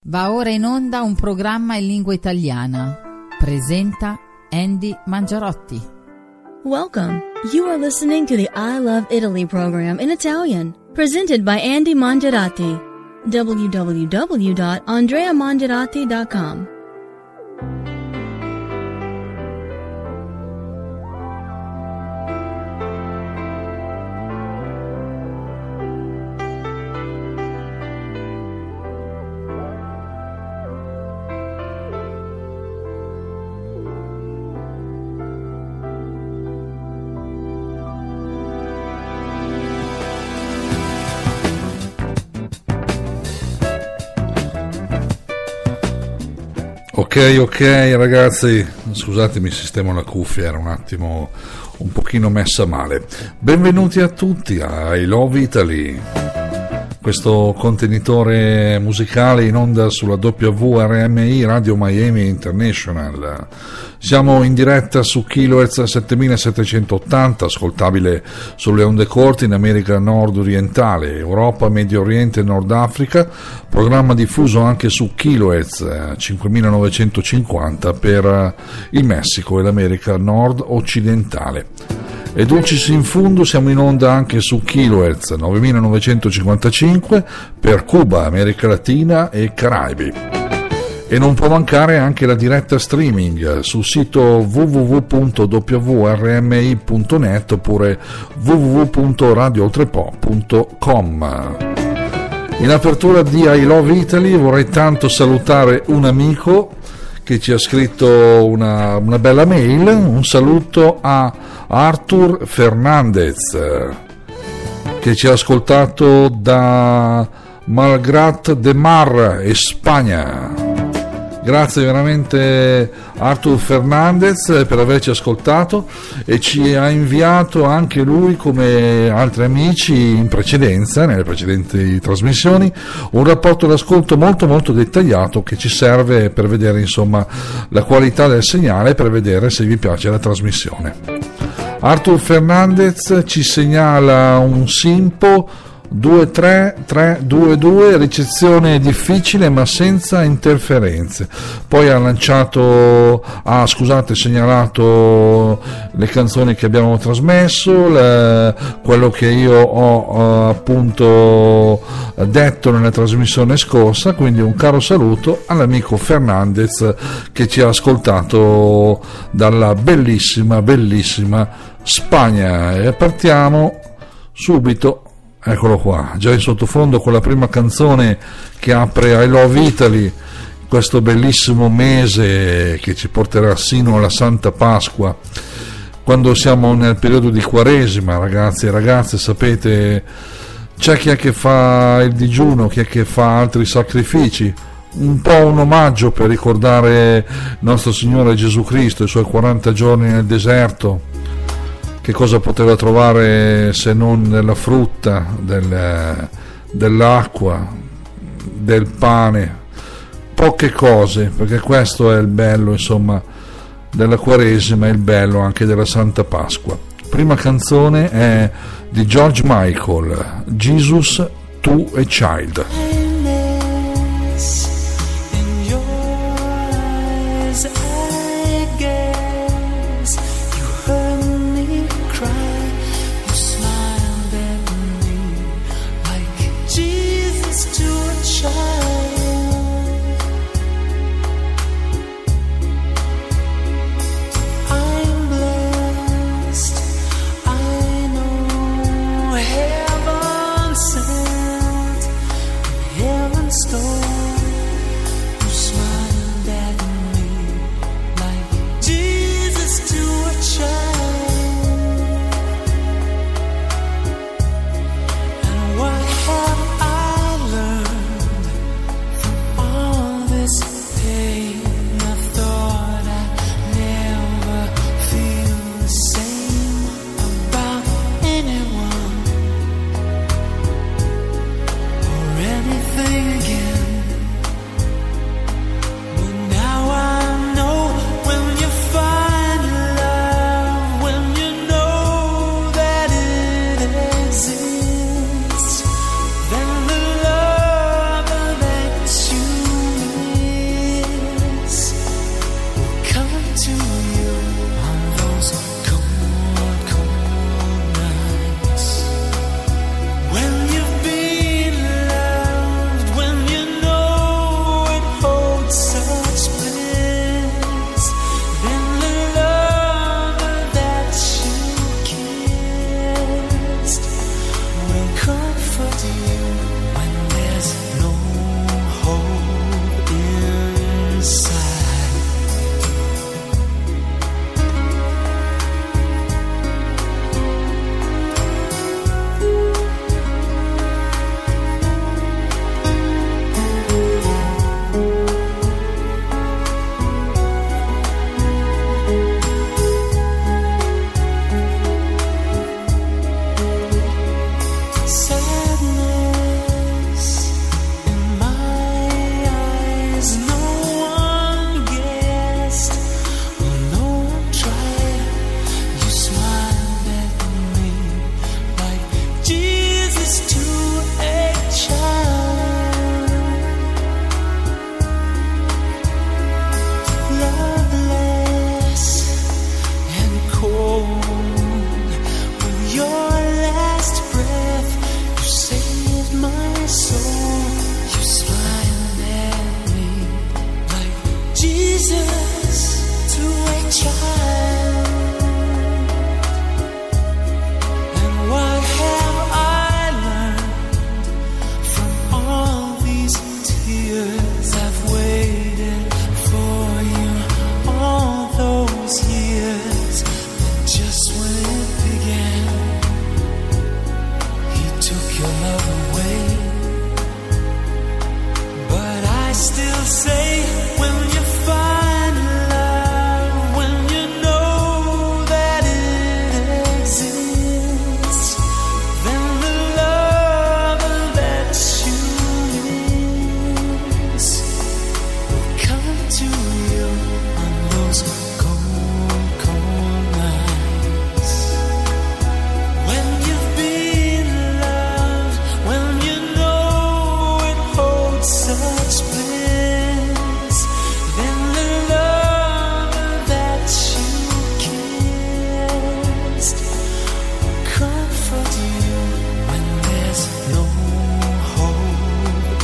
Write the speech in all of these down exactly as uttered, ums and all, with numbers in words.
Va ora in onda un programma in lingua italiana. Presenta Andy Mangiarotti. Welcome. You are listening to the I Love Italy program in Italian, presented by Andy Mangiarotti. w w w dot andrea mangiarotti dot com. Ok, ok ragazzi, scusatemi, sistemo la cuffia, era un attimo un pochino messa male. Benvenuti a tutti a I Love Italy, questo contenitore musicale in onda sulla W R M I Radio Miami International. Siamo in diretta su kilohertz settemilasettecentottanta, ascoltabile sulle onde corte in America nord-orientale, Europa, Medio Oriente e Nord Africa, programma diffuso anche su kilohertz cinquemilanovecentocinquanta per il Messico e l'America nord-occidentale. E dulcis in fundo siamo in onda anche su kilohertz novemilanovecentocinquantacinque per Cuba, America Latina e Caraibi. E non può mancare anche la diretta streaming sul sito w w w punto w r m i punto net oppure w w w punto radio oltrepo punto com. In apertura di I Love Italy vorrei tanto salutare un amico che ci ha scritto una, una bella mail. Un saluto a Artur Fernandez, che ci ha ascoltato da Malgrat de Mar, Spagna. Grazie veramente Artur Fernandez per averci ascoltato, e ci ha inviato anche lui, come altri amici in precedenza, nelle precedenti trasmissioni, un rapporto d'ascolto molto molto dettagliato che ci serve per vedere insomma la qualità del segnale, per vedere se vi piace la trasmissione. Artur Fernandez ci segnala un Simpo due tre tre due due, ricezione difficile ma senza interferenze. Poi ha lanciato, ha ah, scusate, segnalato le canzoni che abbiamo trasmesso, le, quello che io ho uh, appunto detto nella trasmissione scorsa. Quindi un caro saluto all'amico Fernandez che ci ha ascoltato dalla bellissima bellissima Spagna. E partiamo subito. Eccolo qua, già in sottofondo con la prima canzone che apre I Love Italy, questo bellissimo mese che ci porterà sino alla Santa Pasqua, quando siamo nel periodo di Quaresima. Ragazzi e ragazze, sapete, c'è chi è che fa il digiuno, chi è che fa altri sacrifici, un po' un omaggio per ricordare nostro Signore Gesù Cristo, i suoi quaranta giorni nel deserto. Che cosa poteva trovare se non nella frutta, del, dell'acqua, del pane, poche cose, perché questo è il bello insomma della Quaresima e il bello anche della Santa Pasqua. Prima canzone è di George Michael, Jesus to a Child. Heaven sent, heaven stole. still say when you find love, when you know that it exists, then the love that you miss will come to you on those cold, cold nights. When you've been loved, when you know it holds such bliss, then the love that you kissed will comfort you when there's no hope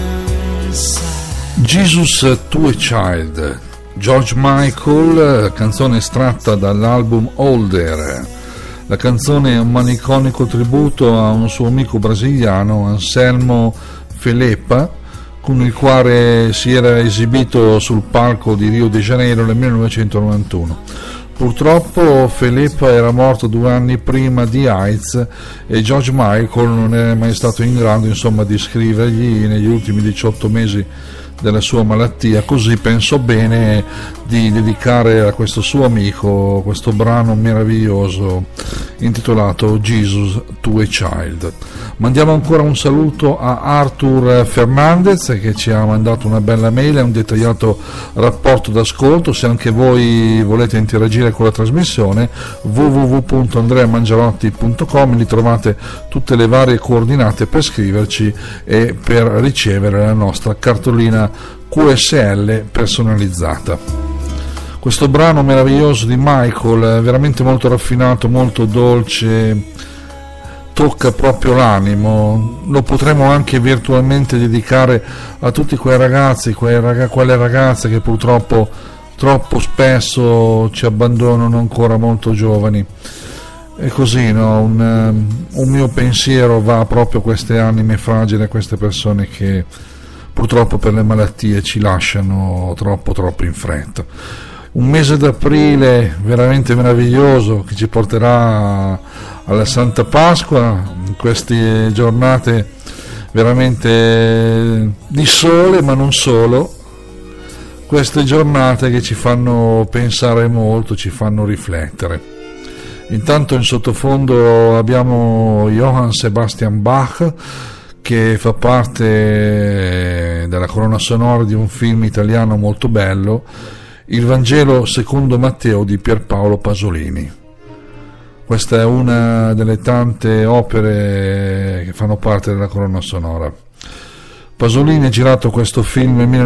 inside. Jesus to a Child, George Michael, canzone estratta dall'album Older. La canzone è un malinconico tributo a un suo amico brasiliano, Anselmo Felepa, con il quale si era esibito sul palco di Rio de Janeiro nel millenovecentonovantuno. Purtroppo Felepa era morto due anni prima di AIDS e George Michael non è mai stato in grado, insomma, di scrivergli negli ultimi diciotto mesi della sua malattia, così pensò bene di dedicare a questo suo amico questo brano meraviglioso intitolato Jesus to a Child. Mandiamo ancora un saluto a Arthur Fernandez, che ci ha mandato una bella mail e un dettagliato rapporto d'ascolto. Se anche voi volete interagire con la trasmissione, w w w punto andrea mangiarotti punto com, lì trovate tutte le varie coordinate per scriverci e per ricevere la nostra cartolina Q S L personalizzata. Questo brano meraviglioso di Michael, veramente molto raffinato, molto dolce, tocca proprio l'animo. Lo potremmo anche virtualmente dedicare a tutti quei ragazzi, quei rag- quelle ragazze che purtroppo troppo spesso ci abbandonano ancora molto giovani. E così, no? un, un mio pensiero va proprio a queste anime fragili, a queste persone che purtroppo per le malattie ci lasciano troppo troppo in fretta. Un mese d'aprile veramente meraviglioso che ci porterà alla Santa Pasqua, in queste giornate veramente di sole, ma non solo, queste giornate che ci fanno pensare molto, ci fanno riflettere. Intanto in sottofondo abbiamo Johann Sebastian Bach, che fa parte della colonna sonora di un film italiano molto bello, Il Vangelo secondo Matteo di Pierpaolo Pasolini. Questa è una delle tante opere che fanno parte della colonna sonora. Pasolini ha girato questo film nel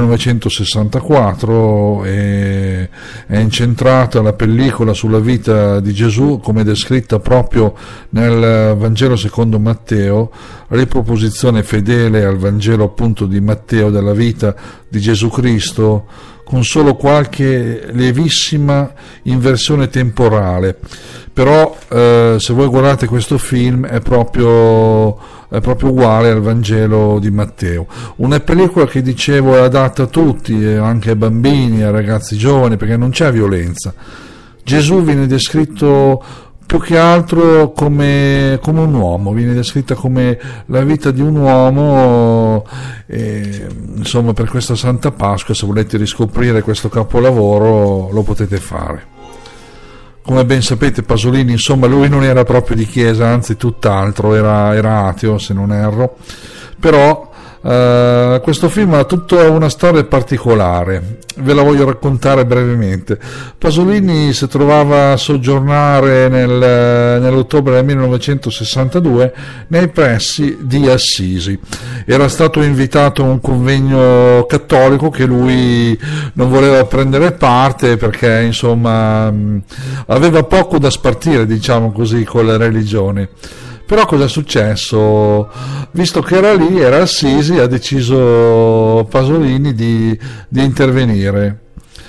millenovecentosessantaquattro e è incentrata la pellicola sulla vita di Gesù, come descritta proprio nel Vangelo secondo Matteo, riproposizione fedele al Vangelo appunto di Matteo della vita di Gesù Cristo, con solo qualche lievissima inversione temporale. Però eh, se voi guardate questo film è proprio è proprio uguale al Vangelo di Matteo. Una pellicola che, dicevo, è adatta a tutti, anche ai bambini, ai ragazzi giovani, perché non c'è violenza. Gesù viene descritto più che altro come, come un uomo, viene descritta come la vita di un uomo. E, insomma, per questa Santa Pasqua, se volete riscoprire questo capolavoro, lo potete fare. Come ben sapete, Pasolini, insomma, lui non era proprio di chiesa, anzi tutt'altro, era, era ateo, se non erro. Però Uh, questo film ha tutta una storia particolare, ve la voglio raccontare brevemente. Pasolini si trovava a soggiornare nel, nell'ottobre del millenovecentosessantadue nei pressi di Assisi. Era stato invitato a un convegno cattolico che lui non voleva prendere parte perché, insomma, aveva poco da spartire, diciamo così, con la religione. Però cosa è successo? Visto che era lì, era Assisi, ha deciso Pasolini di, di intervenire.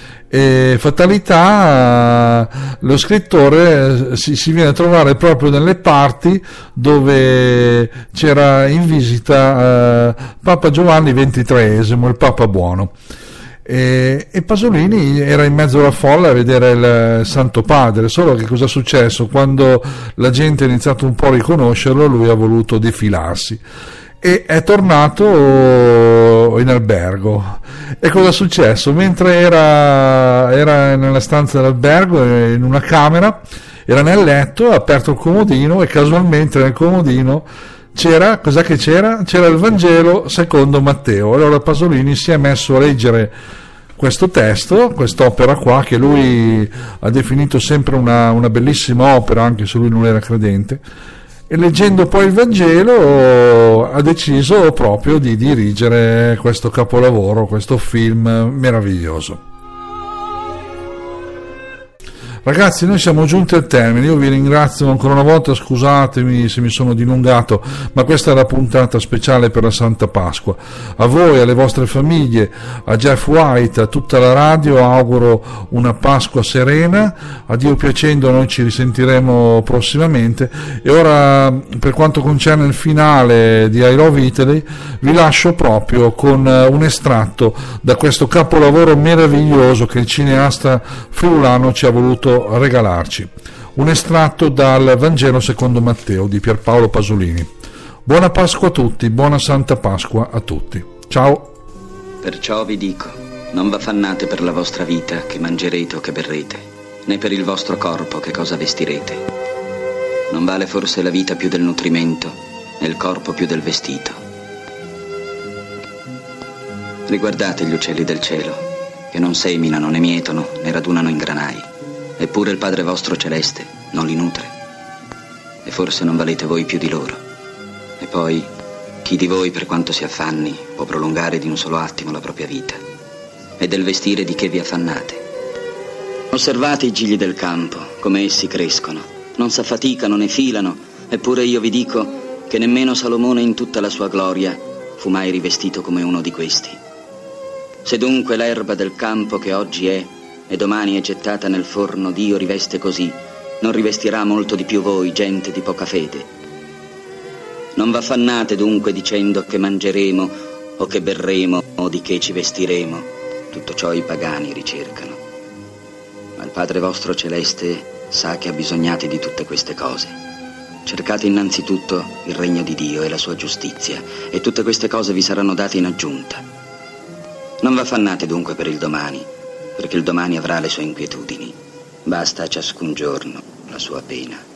E fatalità, lo scrittore si, si viene a trovare proprio nelle parti dove c'era in visita eh, Papa Giovanni ventitreesimo, il Papa Buono. E, e Pasolini era in mezzo alla folla a vedere il Santo Padre. Solo che cosa è successo? Quando la gente ha iniziato un po' a riconoscerlo, lui ha voluto defilarsi e è tornato in albergo. E cosa è successo? Mentre era, era nella stanza dell'albergo, in una camera, era nel letto, ha aperto il comodino e casualmente nel comodino c'era, cos'è che c'era? C'era il Vangelo secondo Matteo. Allora Pasolini si è messo a leggere questo testo, quest'opera qua, che lui ha definito sempre una, una bellissima opera, anche se lui non era credente, e leggendo poi il Vangelo ha deciso proprio di dirigere questo capolavoro, questo film meraviglioso. Ragazzi, noi siamo giunti al termine, io vi ringrazio ancora una volta, scusatemi se mi sono dilungato, ma questa è la puntata speciale per la Santa Pasqua. A voi, alle vostre famiglie, a Jeff White, a tutta la radio auguro una Pasqua serena, a Dio piacendo noi ci risentiremo prossimamente, e ora per quanto concerne il finale di I Love Italy vi lascio proprio con un estratto da questo capolavoro meraviglioso che il cineasta friulano ci ha voluto regalarci, un estratto dal Vangelo secondo Matteo di Pierpaolo Pasolini. Buona Pasqua a tutti, buona Santa Pasqua a tutti, ciao. Perciò vi dico, non v'affannate per la vostra vita, che mangerete o che berrete, né per il vostro corpo, che cosa vestirete. Non vale forse la vita più del nutrimento, e il corpo più del vestito? Riguardate gli uccelli del cielo, che non seminano, né mietono, né radunano in granai, eppure il Padre vostro celeste non li nutre. E forse non valete voi più di loro. E poi, chi di voi, per quanto si affanni, può prolungare di un solo attimo la propria vita? E del vestire di che vi affannate? Osservate i gigli del campo, come essi crescono. Non s'affaticano né filano, eppure io vi dico che nemmeno Salomone in tutta la sua gloria fu mai rivestito come uno di questi. Se dunque l'erba del campo che oggi è e domani è gettata nel forno, Dio riveste così, non rivestirà molto di più voi, gente di poca fede. Non v'affannate dunque dicendo che mangeremo o che berremo o di che ci vestiremo. Tutto ciò i pagani ricercano. Ma il Padre vostro celeste sa che abbisognate di tutte queste cose. Cercate innanzitutto il regno di Dio e la sua giustizia, e tutte queste cose vi saranno date in aggiunta. Non v'affannate dunque per il domani, perché il domani avrà le sue inquietudini. Basta a ciascun giorno la sua pena.